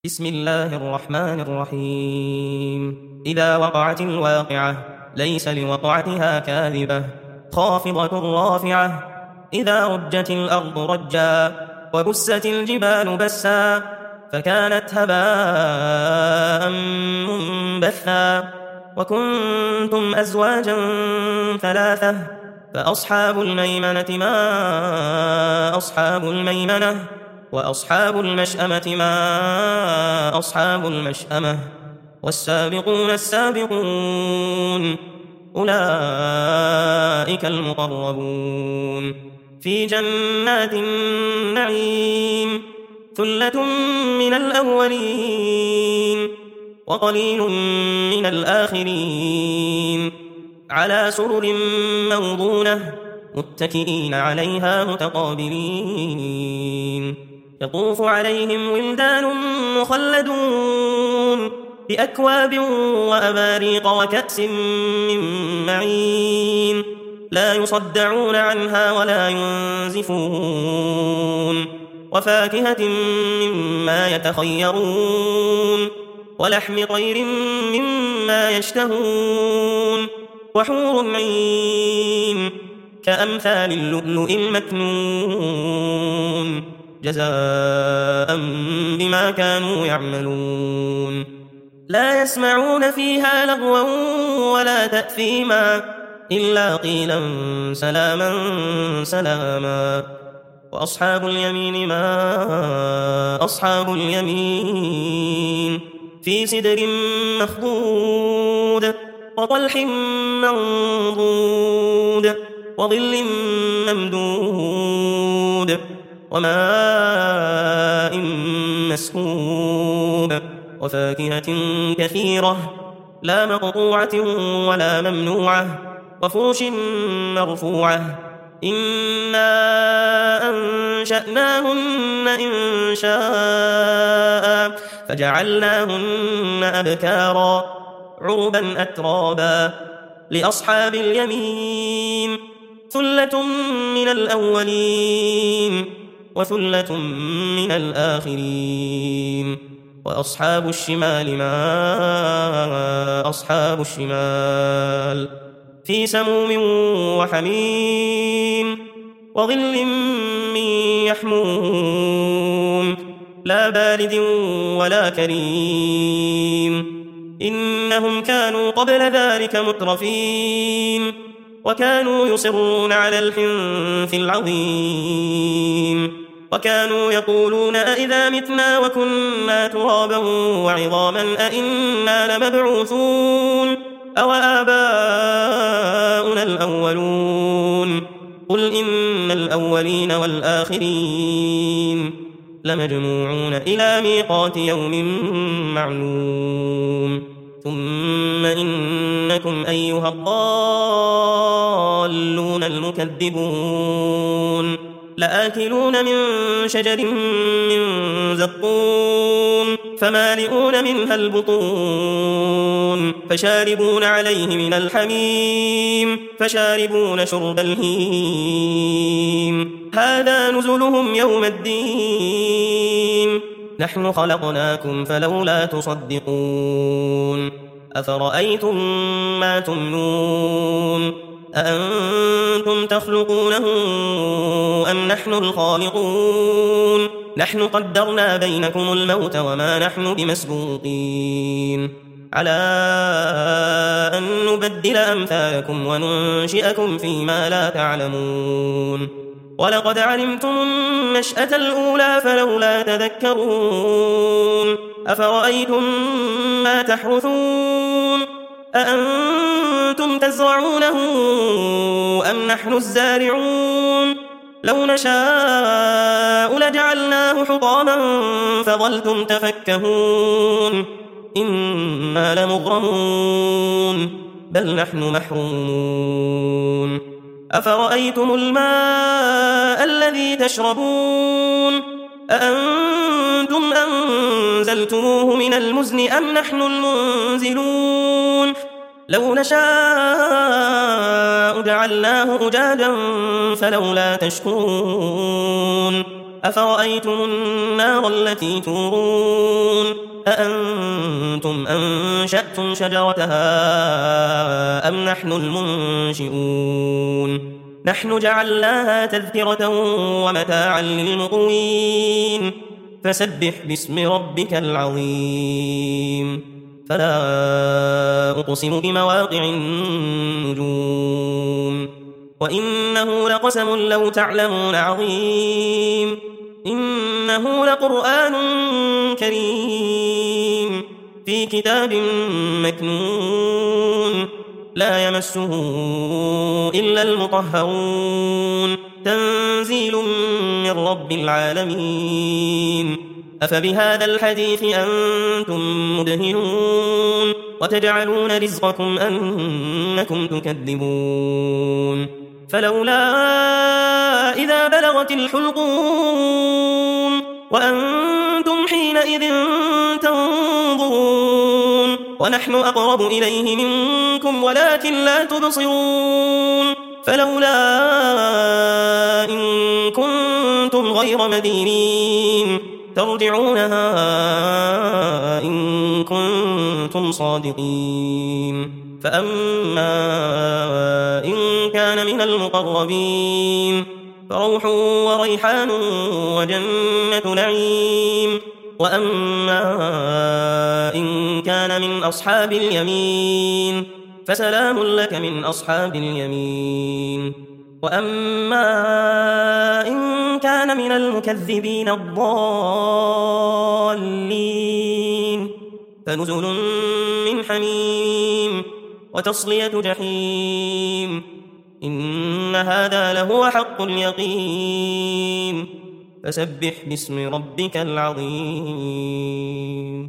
بسم الله الرحمن الرحيم. إذا وقعت الواقعة ليس لوقعتها كاذبة خافضة رافعة. إذا رجت الأرض رجا وبست الجبال بسا فكانت هباء منبثا. وكنتم أزواجا ثلاثة فأصحاب الميمنة ما أصحاب الميمنة وأصحاب المشأمة ما أصحاب المشأمة. والسابقون السابقون أولئك المقربون في جنات النعيم. ثلة من الأولين وقليل من الآخرين. على سرر موضونة متكئين عليها متقابلين. يطوف عليهم ولدان مخلدون بأكواب وأباريق وكأس من معين. لا يصدعون عنها ولا ينزفون. وفاكهة مما يتخيرون ولحم طير مما يشتهون. وحور عين كأمثال اللؤلؤ المكنون جزاء بما كانوا يعملون. لا يسمعون فيها لغوا ولا تأثيما إلا قيلا سلاما سلاما. وأصحاب اليمين ما أصحاب اليمين في سدر مخضود وطلح منضود وظل ممدود وماء مسكوب وفاكهة كثيرة لا مقطوعة ولا ممنوعة وفرش مرفوعة. إنا أنشأناهن إنشاء فجعلناهن أبكارا عربا أترابا. لأصحاب اليمين ثلة من الأولين وثلة من الآخرين. وأصحاب الشمال ما أصحاب الشمال في سموم وحميم وظل من يحموم لا بارد ولا كريم. إنهم كانوا قبل ذلك مترفين وكانوا يصرون على الحنث العظيم. وكانوا يقولون أئذا متنا وكنا ترابا وعظاما أئنا لمبعوثون أو آباؤنا الأولون. قل إن الأولين والآخرين لمجموعون إلى ميقات يوم معلوم. ثم إنكم أيها الضالون المكذبون لآكلون من شجر من زقوم فمالئون منها البطون فشاربون عليه من الحميم فشاربون شرب الهيم. هذا نزلهم يوم الدين. نحن خلقناكم فلولا تصدقون. أفرأيتم ما تمنون أأنتم تخلقونه أم نحن الخالقون. نحن قدرنا بينكم الموت وما نحن بمسبوقين على أن نبدل أمثالكم وننشئكم فيما لا تعلمون. ولقد علمتم النشأة الأولى فلولا تذكرون. أفرأيتم ما تحرثون أأنتم تزرعونه أم نحن الزارعون. لو نشاء لجعلناه حطاما فظلتم تفكهون. إنا لمغرمون بل نحن محرومون. أفرأيتم الماء الذي تشربون أأنتم أنزلتموه من المزن أم نحن المنزلون. لو نشاء جعلناه أجاجا فلولا تشكرون. أفرأيتم النار التي تورون أأنتم أنشأتم شجرتها أم نحن المنشئون نحن جعلناها تذكرة ومتاعا للمقوين فسبح باسم ربك العظيم فلا أقسم بمواقع النجوم وإنه لقسم لو تعلمون عظيم إنه لقرآن كريم في كتاب مكنون لا يمسه إلا المطهرون تنزيل من رب العالمين أفبهذا الحديث أنتم مدهنون وتجعلون رزقكم أنكم تكذبون فلولا إذا بلغت الحلقوم وأنتم حينئذ تنظرون ونحن أقرب إليه منكم ولكن لا تبصرون فلولا إن كنتم غير مدينين ترجعونها إن كنتم صادقين فأما إن كان من المقربين فروح وريحان وجنة نعيم وأما إن كان من أصحاب اليمين فسلام لك من أصحاب اليمين وأما إن كان من المكذبين الضالين فنزل من حميم وتصلية جحيم إن هذا لهو حق اليقين فسبح باسم ربك العظيم